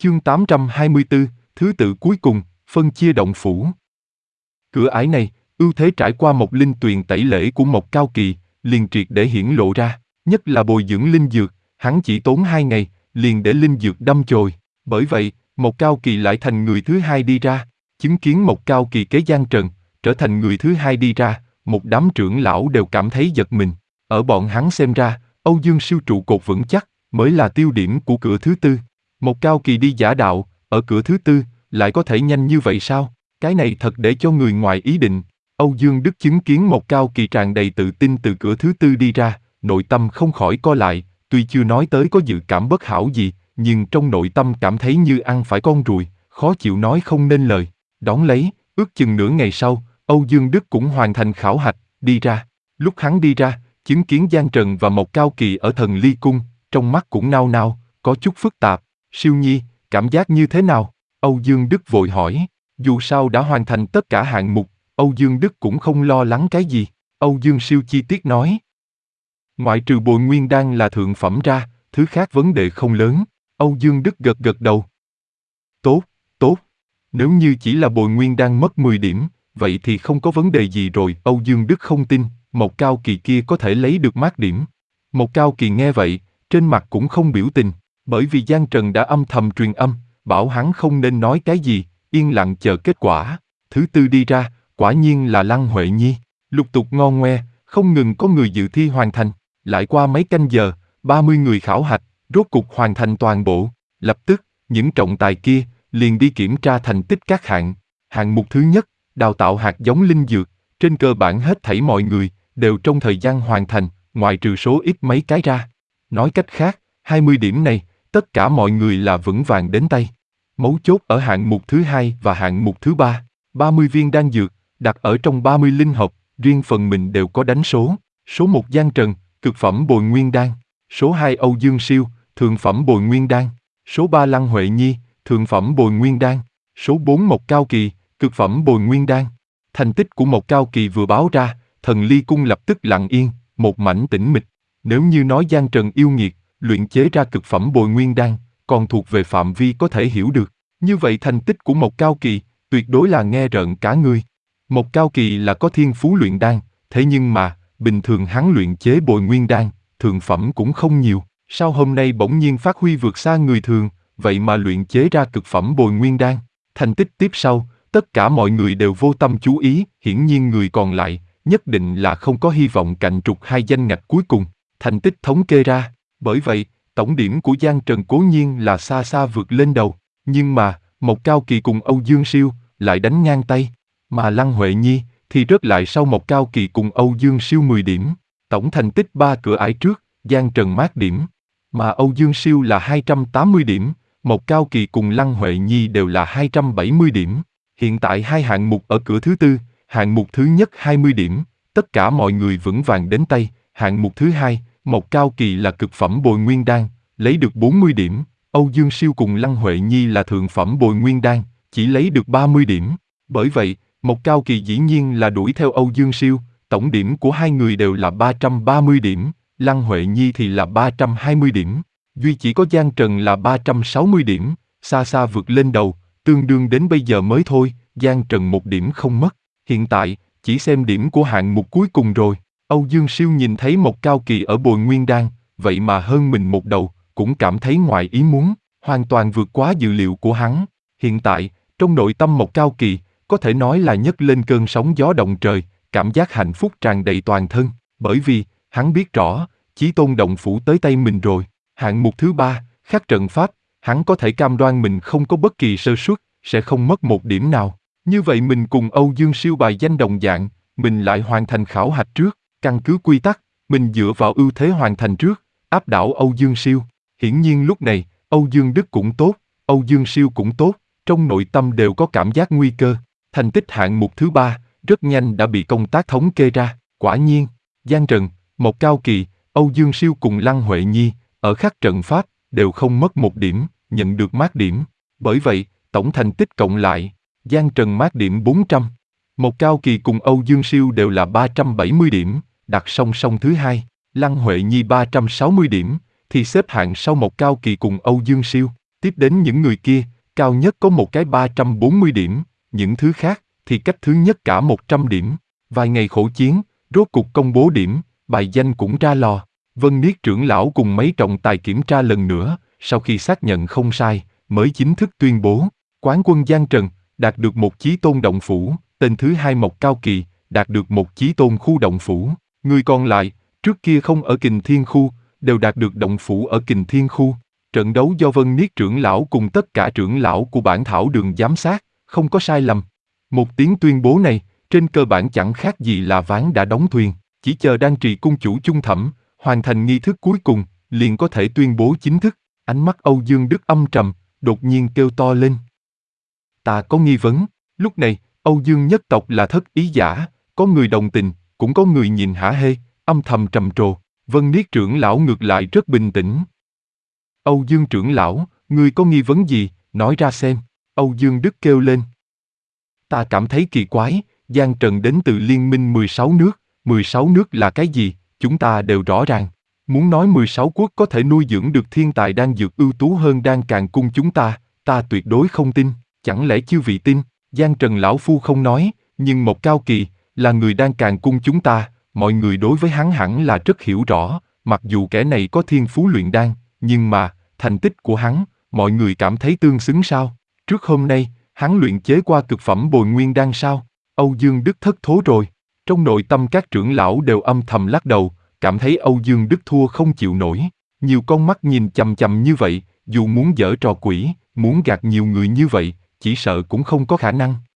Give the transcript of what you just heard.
Chương 824, thứ tự cuối cùng, phân chia động phủ. Cửa ải này, ưu thế trải qua một linh tuyền tẩy lễ của Mộc Cao Kỳ, liền triệt để hiển lộ ra, nhất là bồi dưỡng linh dược, hắn chỉ tốn 2 ngày, liền để linh dược đâm chồi. Bởi vậy, Mộc Cao Kỳ lại thành người thứ hai đi ra, chứng kiến Mộc Cao Kỳ kế gian trần, trở thành người thứ hai đi ra, một đám trưởng lão đều cảm thấy giật mình. Ở bọn hắn xem ra, Âu Dương Siêu trụ cột vững chắc, mới là tiêu điểm của cửa thứ tư. Mộc Cao Kỳ đi giả đạo, ở cửa thứ tư, lại có thể nhanh như vậy sao? Cái này thật để cho người ngoài ý định. Âu Dương Đức chứng kiến Mộc Cao Kỳ tràn đầy tự tin từ cửa thứ tư đi ra, nội tâm không khỏi co lại, tuy chưa nói tới có dự cảm bất hảo gì, nhưng trong nội tâm cảm thấy như ăn phải con ruồi, khó chịu nói không nên lời. Đón lấy, ước chừng nửa ngày sau, Âu Dương Đức cũng hoàn thành khảo hạch, đi ra. Lúc hắn đi ra, chứng kiến Giang Trần và Mộc Cao Kỳ ở Thần Ly Cung, trong mắt cũng nao nao, có chút phức tạp. Siêu Nhi, cảm giác như thế nào? Âu Dương Đức vội hỏi. Dù sao đã hoàn thành tất cả hạng mục, Âu Dương Đức cũng không lo lắng cái gì. Âu Dương Siêu chi tiết nói. Ngoại trừ bồi nguyên đan là thượng phẩm ra, thứ khác vấn đề không lớn. Âu Dương Đức gật gật đầu. Tốt, tốt. Nếu như chỉ là bồi nguyên đan mất 10 điểm, vậy thì không có vấn đề gì rồi. Âu Dương Đức không tin, Mộc Cao Kỳ kia có thể lấy được mát điểm. Mộc Cao Kỳ nghe vậy, trên mặt cũng không biểu tình, bởi vì Giang Trần đã âm thầm truyền âm, bảo hắn không nên nói cái gì, yên lặng chờ kết quả. Thứ tư đi ra, quả nhiên là Lăng Huệ Nhi, lục tục ngon ngoe, không ngừng có người dự thi hoàn thành. Lại qua mấy canh giờ, 30 người khảo hạch, rốt cục hoàn thành toàn bộ. Lập tức, những trọng tài kia liền đi kiểm tra thành tích các hạng. Hạng mục thứ nhất, đào tạo hạt giống linh dược, trên cơ bản hết thảy mọi người đều trong thời gian hoàn thành, ngoại trừ số ít mấy cái ra. Nói cách khác, 20 điểm này, tất cả mọi người là vững vàng đến tay. Mấu chốt ở hạng mục thứ hai và hạng mục thứ ba, 30 viên đan dược, đặt ở trong 30 linh hộp, riêng phần mình đều có đánh số. Số 1 Giang Trần, cực phẩm bồi nguyên đan. Số 2 Âu Dương Siêu, thượng phẩm bồi nguyên đan. Số 3 Lăng Huệ Nhi, thượng phẩm bồi nguyên đan. Số 4 Mộc Cao Kỳ, cực phẩm bồi nguyên đan. Thành tích của Mộc Cao Kỳ vừa báo ra, Thần Ly Cung lập tức lặng yên, một mảnh tĩnh mịch. Nếu như nói Giang Trần yêu nghiệt, luyện chế ra cực phẩm bồi nguyên đan, còn thuộc về phạm vi có thể hiểu được. Như vậy thành tích của Mộc Cao Kỳ, tuyệt đối là nghe rợn cả người. Mộc Cao Kỳ là có thiên phú luyện đan, thế nhưng mà, bình thường hắn luyện chế bồi nguyên đan, thượng phẩm cũng không nhiều. Sao hôm nay bỗng nhiên phát huy vượt xa người thường, vậy mà luyện chế ra cực phẩm bồi nguyên đan? Thành tích tiếp sau, tất cả mọi người đều vô tâm chú ý, hiển nhiên người còn lại, nhất định là không có hy vọng cạnh trục hai danh ngạch cuối cùng. Thành tích thống kê ra, bởi vậy, tổng điểm của Giang Trần cố nhiên là xa xa vượt lên đầu, nhưng mà, Mộc Cao Kỳ cùng Âu Dương Siêu lại đánh ngang tay, mà Lăng Huệ Nhi thì rớt lại sau Mộc Cao Kỳ cùng Âu Dương Siêu 10 điểm. Tổng thành tích 3 cửa ải trước, Giang Trần mát điểm, mà Âu Dương Siêu là 280 điểm, Mộc Cao Kỳ cùng Lăng Huệ Nhi đều là 270 điểm. Hiện tại hai hạng mục ở cửa thứ tư, hạng mục thứ nhất 20 điểm, tất cả mọi người vững vàng đến tay. Hạng mục thứ hai, Mộc Cao Kỳ là cực phẩm bồi nguyên đan, lấy được 40 điểm, Âu Dương Siêu cùng Lăng Huệ Nhi là thượng phẩm bồi nguyên đan, chỉ lấy được 30 điểm. Bởi vậy, Mộc Cao Kỳ dĩ nhiên là đuổi theo Âu Dương Siêu, tổng điểm của hai người đều là 330 điểm, Lăng Huệ Nhi thì là 320 điểm, duy chỉ có Giang Trần là 360 điểm, xa xa vượt lên đầu, tương đương đến bây giờ mới thôi, Giang Trần một điểm không mất. Hiện tại, chỉ xem điểm của hạng mục cuối cùng rồi. Âu Dương Siêu nhìn thấy Mộc Cao Kỳ ở bồi nguyên đan, vậy mà hơn mình một đầu, cũng cảm thấy ngoài ý muốn, hoàn toàn vượt quá dự liệu của hắn. Hiện tại, trong nội tâm Mộc Cao Kỳ, có thể nói là nhấc lên cơn sóng gió động trời, cảm giác hạnh phúc tràn đầy toàn thân, bởi vì, hắn biết rõ, Chí Tôn động phủ tới tay mình rồi. Hạng mục thứ ba, khắc trận pháp, hắn có thể cam đoan mình không có bất kỳ sơ suất, sẽ không mất một điểm nào. Như vậy mình cùng Âu Dương Siêu bài danh đồng dạng, mình lại hoàn thành khảo hạch trước, căn cứ quy tắc, mình dựa vào ưu thế hoàn thành trước, áp đảo Âu Dương Siêu. Hiển nhiên lúc này, Âu Dương Đức cũng tốt, Âu Dương Siêu cũng tốt, trong nội tâm đều có cảm giác nguy cơ. Thành tích hạng mục thứ ba, rất nhanh đã bị công tác thống kê ra, quả nhiên, Giang Trần, Mộc Cao Kỳ, Âu Dương Siêu cùng Lăng Huệ Nhi, ở khắc trận pháp, đều không mất một điểm, nhận được mát điểm. Bởi vậy, tổng thành tích cộng lại, Giang Trần mát điểm 400, Mộc Cao Kỳ cùng Âu Dương Siêu đều là 370 điểm, đặt song song thứ hai, Lăng Huệ Nhi 360 điểm, thì xếp hạng sau Mộc Cao Kỳ cùng Âu Dương Siêu. Tiếp đến những người kia, cao nhất có một cái 340 điểm, những thứ khác thì cách thứ nhất cả 100 điểm. Vài ngày khổ chiến, rốt cục công bố điểm, bài danh cũng ra lò. Vân Niết trưởng lão cùng mấy trọng tài kiểm tra lần nữa, sau khi xác nhận không sai, mới chính thức tuyên bố. Quán quân Giang Trần, đạt được một chí tôn động phủ, tên thứ hai Mộc Cao Kỳ, đạt được một chí tôn khu động phủ. Người còn lại, trước kia không ở Kình Thiên Khu, đều đạt được động phủ ở Kình Thiên Khu. Trận đấu do Vân Niết trưởng lão cùng tất cả trưởng lão của bản thảo đường giám sát, không có sai lầm. Một tiếng tuyên bố này, trên cơ bản chẳng khác gì là ván đã đóng thuyền, chỉ chờ Đan Trì cung chủ chung thẩm, hoàn thành nghi thức cuối cùng, liền có thể tuyên bố chính thức. Ánh mắt Âu Dương Đức âm trầm, đột nhiên kêu to lên. Ta có nghi vấn, lúc này, Âu Dương nhất tộc là thất ý giả, có người đồng tình, cũng có người nhìn hả hê, âm thầm trầm trồ. Vân Niết trưởng lão ngược lại rất bình tĩnh. Âu Dương trưởng lão, ngươi có nghi vấn gì, nói ra xem. Âu Dương Đức kêu lên. Ta cảm thấy kỳ quái, Giang Trần đến từ liên minh 16 nước, 16 nước là cái gì, chúng ta đều rõ ràng. Muốn nói 16 quốc có thể nuôi dưỡng được thiên tài đan dược ưu tú hơn Đan Càn cung chúng ta tuyệt đối không tin, chẳng lẽ chư vị tin? Giang Trần lão phu không nói, nhưng Mộc Cao Kỳ, là người Đan Càn cung chúng ta, mọi người đối với hắn hẳn là rất hiểu rõ, mặc dù kẻ này có thiên phú luyện đan, nhưng mà, thành tích của hắn, mọi người cảm thấy tương xứng sao? Trước hôm nay, hắn luyện chế qua cực phẩm bồi nguyên đan sao? Âu Dương Đức thất thố rồi. Trong nội tâm các trưởng lão đều âm thầm lắc đầu, cảm thấy Âu Dương Đức thua không chịu nổi. Nhiều con mắt nhìn chằm chằm như vậy, dù muốn giở trò quỷ, muốn gạt nhiều người như vậy, chỉ sợ cũng không có khả năng.